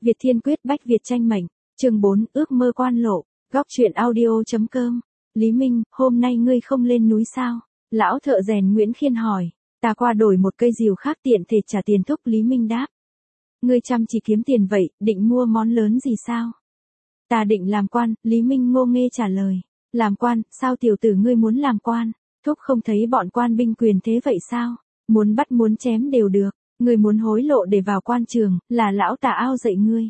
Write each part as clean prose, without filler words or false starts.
Việt Thiên Quyết bách Việt tranh mệnh, chương 4, ước mơ quan lộ, góc truyện audio.com. Lý Minh, hôm nay ngươi không lên núi sao? Lão thợ rèn Nguyễn Khiên hỏi. Ta qua đổi một cây rìu khác tiện thể trả tiền thúc. Lý Minh đáp. Ngươi chăm chỉ kiếm tiền vậy, định mua món lớn gì sao? Ta định làm quan. Lý Minh ngô nghê trả lời. Làm quan, sao tiểu tử ngươi muốn làm quan? Thúc không thấy bọn quan binh quyền thế vậy sao? Muốn bắt muốn chém đều được. Ngươi muốn hối lộ để vào quan trường, là lão Tà Ao dạy ngươi.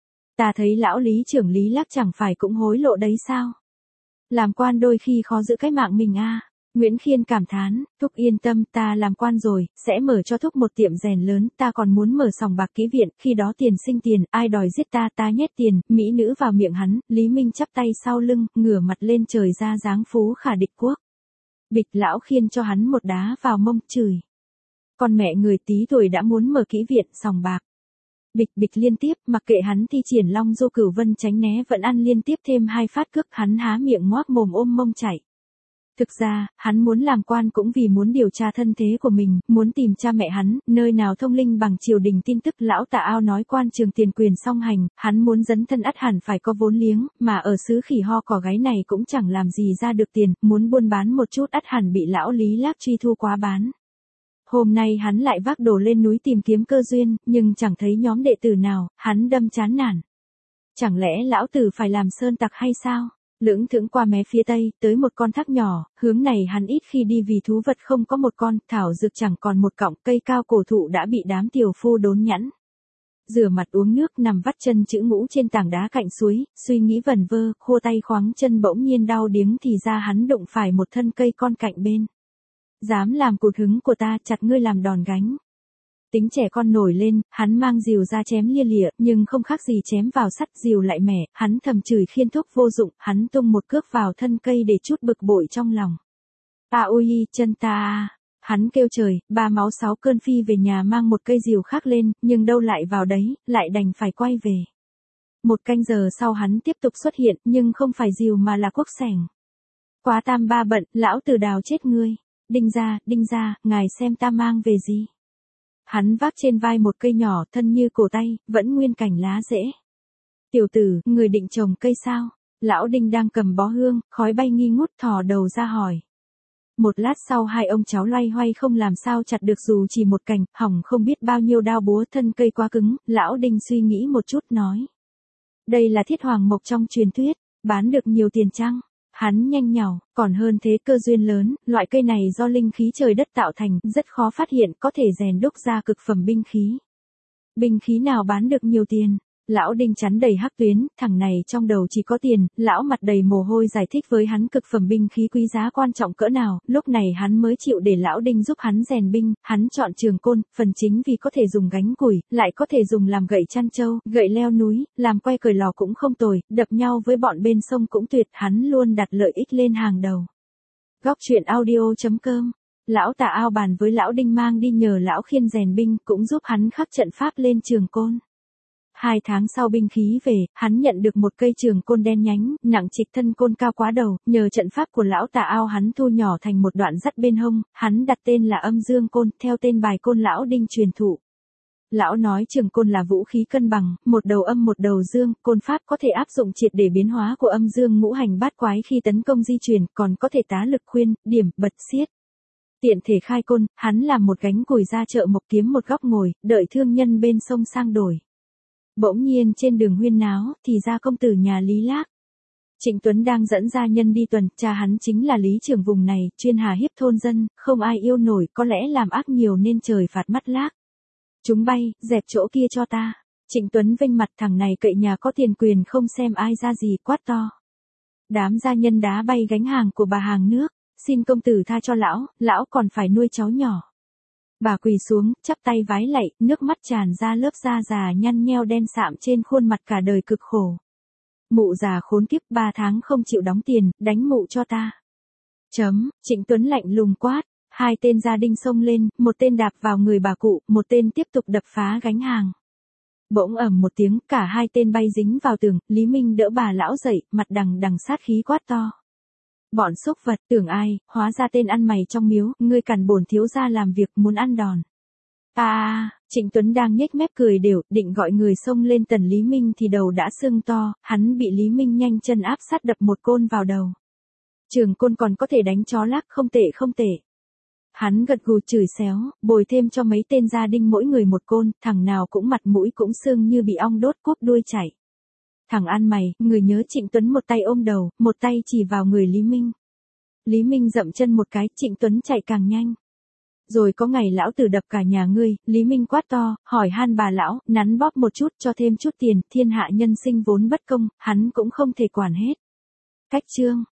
Ta thấy lão Lý trưởng Lý Lắc chẳng phải cũng hối lộ đấy sao? Làm quan đôi khi khó giữ cái mạng mình a. Nguyễn Khiên cảm thán, thúc yên tâm, ta làm quan rồi, sẽ mở cho thúc một tiệm rèn lớn, ta còn muốn mở sòng bạc kỹ viện, khi đó tiền sinh tiền, ai đòi giết ta, ta nhét tiền, mỹ nữ vào miệng hắn. Lý Minh chắp tay sau lưng, ngửa mặt lên trời ra dáng phú khả địch quốc. Bịch, lão Khiên cho hắn một đá vào mông, chửi. Con mẹ người tí tuổi đã muốn mở kỹ viện, sòng bạc. Bịch bịch liên tiếp, mặc kệ hắn thi triển Long Du Cửu Vân tránh né vẫn ăn liên tiếp thêm 2 phát cước, hắn há miệng ngoác mồm ôm mông chạy. Thực ra, hắn muốn làm quan cũng vì muốn điều tra thân thế của mình, muốn tìm cha mẹ hắn, nơi nào thông linh bằng triều đình tin tức. Lão Tà Ao nói quan trường tiền quyền song hành, hắn muốn dấn thân ắt hẳn phải có vốn liếng, mà ở xứ khỉ ho cỏ gáy này cũng chẳng làm gì ra được tiền, muốn buôn bán một chút ắt hẳn bị lão Lý Lác truy thu quá bán. Hôm nay hắn lại vác đồ lên núi tìm kiếm cơ duyên, nhưng chẳng thấy nhóm đệ tử nào, hắn đâm chán nản. Chẳng lẽ lão tử phải làm sơn tặc hay sao? Lững thững qua mé phía tây, tới một con thác nhỏ, hướng này hắn ít khi đi vì thú vật không có một con, thảo dược chẳng còn một cọng, cây cao cổ thụ đã bị đám tiểu phu đốn nhẵn. Rửa mặt uống nước, nằm vắt chân chữ ngũ trên tảng đá cạnh suối, suy nghĩ vẩn vơ, khô tay khoáng chân bỗng nhiên đau điếng thì ra hắn đụng phải một thân cây con cạnh bên. Dám làm cụt hứng của ta, chặt ngươi làm đòn gánh. Tính trẻ con nổi lên, hắn mang rìu ra chém lia lịa, nhưng không khác gì chém vào sắt, rìu lại mẻ, hắn thầm chửi Khiên thúc vô dụng, hắn tung một cước vào thân cây để chút bực bội trong lòng. Ta ôi, chân ta. Hắn kêu trời, 3 máu 6 cơn phi về nhà mang một cây rìu khác lên, nhưng đâu lại vào đấy, lại đành phải quay về. 1 canh giờ sau hắn tiếp tục xuất hiện, nhưng không phải rìu mà là cuốc sẻng. Quá tam ba bận, lão tử đào chết ngươi. Đinh ra, ngài xem ta mang về gì. Hắn vác trên vai một cây nhỏ, thân như cổ tay, vẫn nguyên cảnh lá rễ. Tiểu tử, người định trồng cây sao? Lão Đinh đang cầm bó hương, khói bay nghi ngút, thò đầu ra hỏi. Một lát sau hai ông cháu loay hoay không làm sao chặt được dù chỉ một cành, hỏng không biết bao nhiêu đao búa, thân cây quá cứng. Lão Đinh suy nghĩ một chút nói. Đây là thiết hoàng mộc trong truyền thuyết, bán được nhiều tiền chăng? Hắn nhanh nhảu, còn hơn thế, cơ duyên lớn, loại cây này do linh khí trời đất tạo thành, rất khó phát hiện, có thể rèn đúc ra cực phẩm binh khí. Binh khí nào bán được nhiều tiền? Lão Đinh chắn đầy hắc tuyến, thằng này trong đầu chỉ có tiền. Lão mặt đầy mồ hôi giải thích với hắn cực phẩm binh khí quý giá quan trọng cỡ nào. Lúc này hắn mới chịu để Lão Đinh giúp hắn rèn binh. Hắn chọn trường côn, phần chính vì có thể dùng gánh củi, lại có thể dùng làm gậy chăn trâu, gậy leo núi, làm que cởi lò cũng không tồi, đập nhau với bọn bên sông cũng tuyệt. Hắn luôn đặt lợi ích lên hàng đầu. Góc truyện audio.com. Lão Tà Ao bàn với Lão Đinh mang đi nhờ Lão Khiên rèn binh, cũng giúp hắn khắc trận pháp lên trường côn. 2 tháng sau binh khí về, hắn nhận được một cây trường côn đen nhánh, nặng trịch, thân côn cao quá đầu, nhờ trận pháp của Lão Tà Ao hắn thu nhỏ thành một đoạn dắt bên hông, hắn đặt tên là Âm Dương Côn, theo tên bài côn Lão Đinh truyền thụ. Lão nói trường côn là vũ khí cân bằng, một đầu âm một đầu dương, côn pháp có thể áp dụng triệt để biến hóa của âm dương ngũ hành bát quái khi tấn công di chuyển, còn có thể tá lực khuyên, điểm, bật xiết. Tiện thể khai côn, hắn làm một gánh củi ra chợ mộc kiếm một góc ngồi, đợi thương nhân bên sông sang đổi. Bỗng nhiên trên đường huyên náo, thì ra công tử nhà Lý Lác. Trịnh Tuấn đang dẫn gia nhân đi tuần, cha hắn chính là lý trưởng vùng này, chuyên hà hiếp thôn dân, không ai yêu nổi, có lẽ làm ác nhiều nên trời phạt mắt Lác. Chúng bay, dẹp chỗ kia cho ta. Trịnh Tuấn vênh mặt, thằng này cậy nhà có tiền quyền không xem ai ra gì, quát to. Đám gia nhân đá bay gánh hàng của bà hàng nước, xin công tử tha cho lão còn phải nuôi cháu nhỏ. Bà quỳ xuống, chắp tay vái lạy, nước mắt tràn ra, lớp da già nhăn nheo đen sạm trên khuôn mặt cả đời cực khổ. Mụ già khốn kiếp, 3 tháng không chịu đóng tiền, đánh mụ cho ta. Trịnh Tuấn lạnh lùng quát, 2 tên gia đình xông lên, một tên đạp vào người bà cụ, một tên tiếp tục đập phá gánh hàng. Bỗng ầm một tiếng, cả 2 tên bay dính vào tường, Lý Minh đỡ bà lão dậy, mặt đằng đằng sát khí quát to. Bọn xúc vật, tưởng ai, hóa ra tên ăn mày trong miếu, ngươi cản bổn thiếu gia làm việc, muốn ăn đòn. Trịnh Tuấn đang nhếch mép cười đều, định gọi người xông lên tần Lý Minh thì đầu đã sưng to, hắn bị Lý Minh nhanh chân áp sát đập một côn vào đầu. Trường côn còn có thể đánh chó lác, không tệ không tệ. Hắn gật gù chửi xéo, bồi thêm cho mấy tên gia đinh mỗi người một côn, thằng nào cũng mặt mũi cũng sưng như bị ong đốt cúp đuôi chạy. Thằng ăn mày, người nhớ Trịnh Tuấn một tay ôm đầu, một tay chỉ vào người Lý Minh. Lý Minh dậm chân một cái, Trịnh Tuấn chạy càng nhanh. Rồi có ngày lão tử đập cả nhà ngươi, Lý Minh quát to, hỏi han bà lão, nắn bóp một chút cho thêm chút tiền, thiên hạ nhân sinh vốn bất công, hắn cũng không thể quản hết. Cách chương